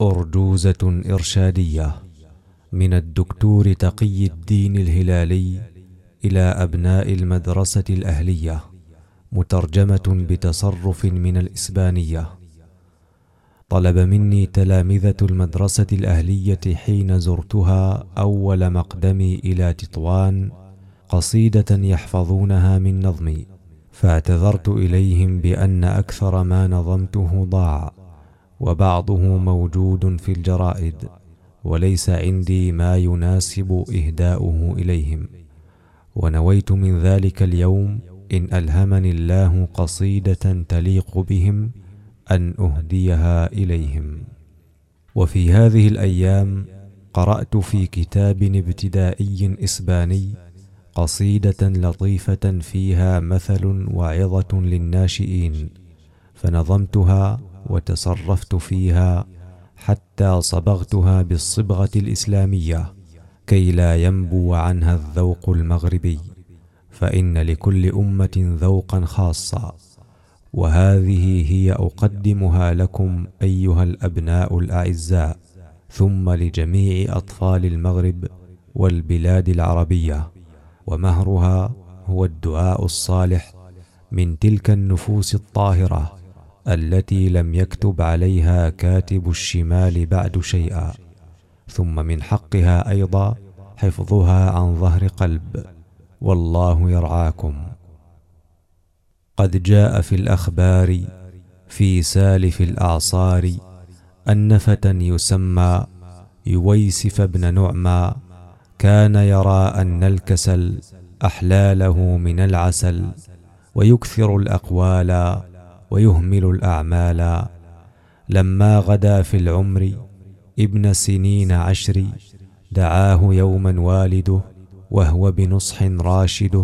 أرجوزة إرشادية من الدكتور تقي الدين الهلالي إلى أبناء المدرسة الأهلية، مترجمة بتصرف من الإسبانية. طلب مني تلامذة المدرسة الأهلية حين زرتها أول مقدمي إلى تطوان قصيدة يحفظونها من نظمي، فاعتذرت إليهم بأن أكثر ما نظمته ضاع، وبعضه موجود في الجرائد، وليس عندي ما يناسب إهداؤه إليهم. ونويت من ذلك اليوم إن ألهمني الله قصيدة تليق بهم أن أهديها إليهم. وفي هذه الأيام قرأت في كتاب ابتدائي إسباني قصيدة لطيفة فيها مثل وعظة للناشئين، فنظمتها وتصرفت فيها حتى صبغتها بالصبغة الإسلامية كي لا ينبو عنها الذوق المغربي، فإن لكل أمة ذوقا خاصا، وهذه هي أقدمها لكم أيها الأبناء الأعزاء، ثم لجميع أطفال المغرب والبلاد العربية. ومهرها هو الدعاء الصالح من تلك النفوس الطاهرة التي لم يكتب عليها كاتب الشمال بعد شيئا، ثم من حقها أيضا حفظها عن ظهر قلب. والله يرعاكم. قد جاء في الأخبار في سالف الأعصار أن فتى يسمى يويسف بن نعمى كان يرى أن الكسل أحلى له من العسل، ويكثر الأقوال ويهمل الأعمال. لما غدا في العمر ابن سنين 10 دعاه يوما والده وهو بنصح راشده: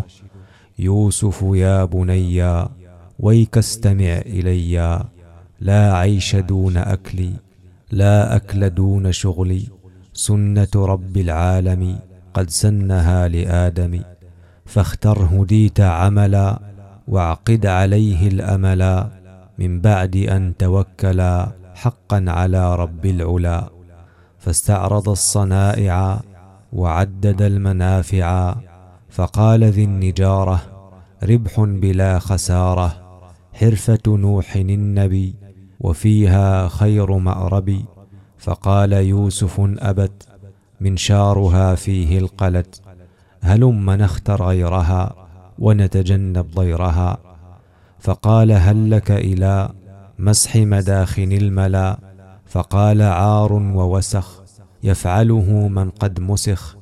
يوسف يا بني ويك استمع إلي، لا عيش دون أكلي، لا أكل دون شغلي، سنة رب العالم قد سنها لآدم، فاختر هديت عملا واعقد عليه الأملا، من بعد أن توكلا حقا على رب العلا. فاستعرض الصنائع وعدد المنافع، فقال ذي النجارة: ربح بلا خسارة، حرفة نوح النبي وفيها خير مأرب. فقال يوسف: أبت منشارها فيه القلت، هلم نختر غيرها ونتجنب ضيرها. فقال: هل لك إلى مسح مداخن الملا؟ فقال: عار ووسخ يفعله من قد مسخ.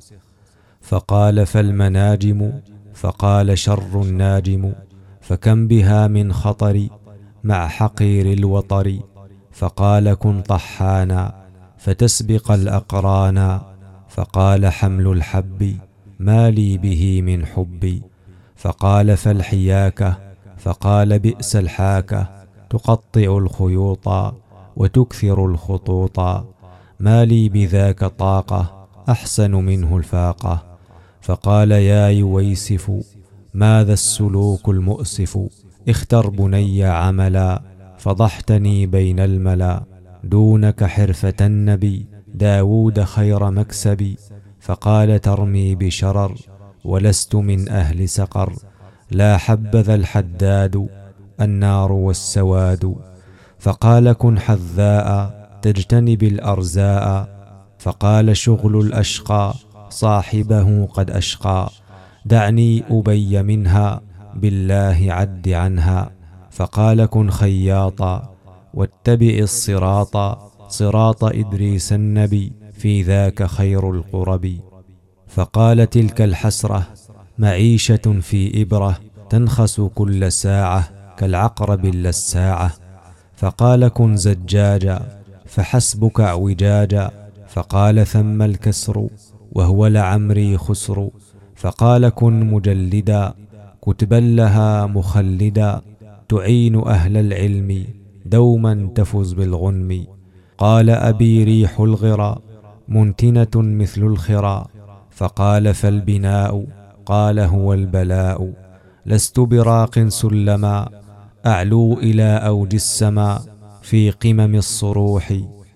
فقال: فالمناجم؟ فقال: شر الناجم، فكم بها من خطر مع حقير الوطر. فقال: كن طحانا فتسبق الأقرانا. فقال: حمل الحب ما لي به من حبي. فقال: فالحياكة؟ فقال: بئس الحاكة، تقطع الخيوط وتكثر الخطوط، ما لي بذاك طاقة، أحسن منه الفاقة. فقال: يا يويسف ماذا السلوك المؤسف، اختر بني عملا، فضحتني بين الملا، دونك حرفة النبي داود خير مكسبي. فقال: ترمي بشرر ولست من أهل سقر، لا حبذا الحداد النار والسواد. فقال: كن حذاء تجتنب الأرزاء. فقال: شغل الأشقى صاحبه قد أشقى، دعني أبي منها بالله عد عنها. فقال: كن خياطا واتبع الصراط، صراط إدريس النبي في ذاك خير القرب. فقال: تلك الحسرة معيشة في إبرة، تنخس كل ساعة كالعقرب اللساعة. فقال: كن زجاجا فحسبك اعوجاجا. فقال: ثم الكسر وهو لعمري خسر. فقال: كن مجلدا كتبا لها مخلدا، تعين أهل العلم دوما تفز بالغنم. قال: أبي ريح الغرى منتنة مثل الخرى. فقال: فالبناء؟ قال: هو البلاء، لست براق سلما أعلو إلى أوج السماء، في قمم الصروح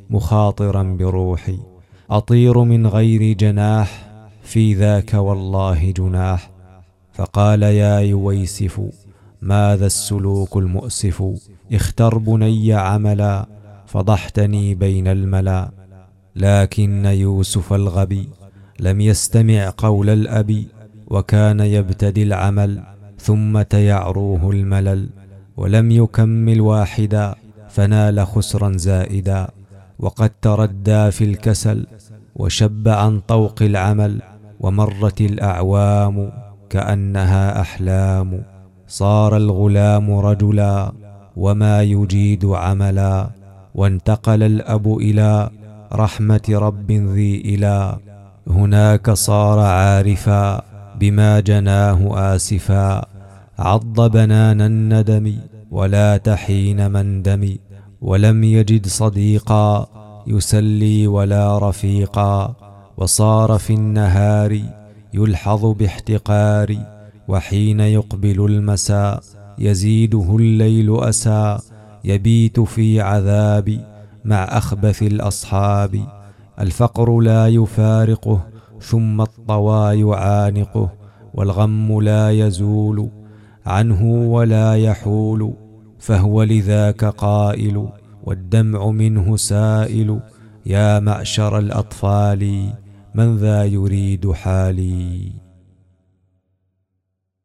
مخاطرا بروحي، أطير من غير جناح، في ذاك والله جناح. فقال يا يويسف ماذا السلوك المؤسف، اختر بني عملا، فضحتني بين الملا. لكن يوسف الغبي لم يستمع قول الأب، وكان يبتدي العمل ثم يعروه الملل، ولم يكمل واحدا فنال خسرا زائدا. وقد تردى في الكسل وشب عن طوق العمل، ومرت الأعوام كأنها أحلام. صار الغلام رجلا وما يجيد عملا، وانتقل الأب إلى رحمة رب ذي إله. هناك صار عارفا بما جناه آسفا، عض بنان الندم ولا تحين مندم. ولم يجد صديقا يسلي ولا رفيقا، وصار في النهار يلحظ باحتقار. وحين يقبل المساء يزيده الليل أسى، يبيت في عذاب مع أخبث الأصحاب. الفقر لا يفارقه ثم الطوى يعانقه، والغم لا يزول عنه ولا يحول. فهو لذاك قائل والدمع منه سائل، يا معشر الأطفال من ذا يريد حالي.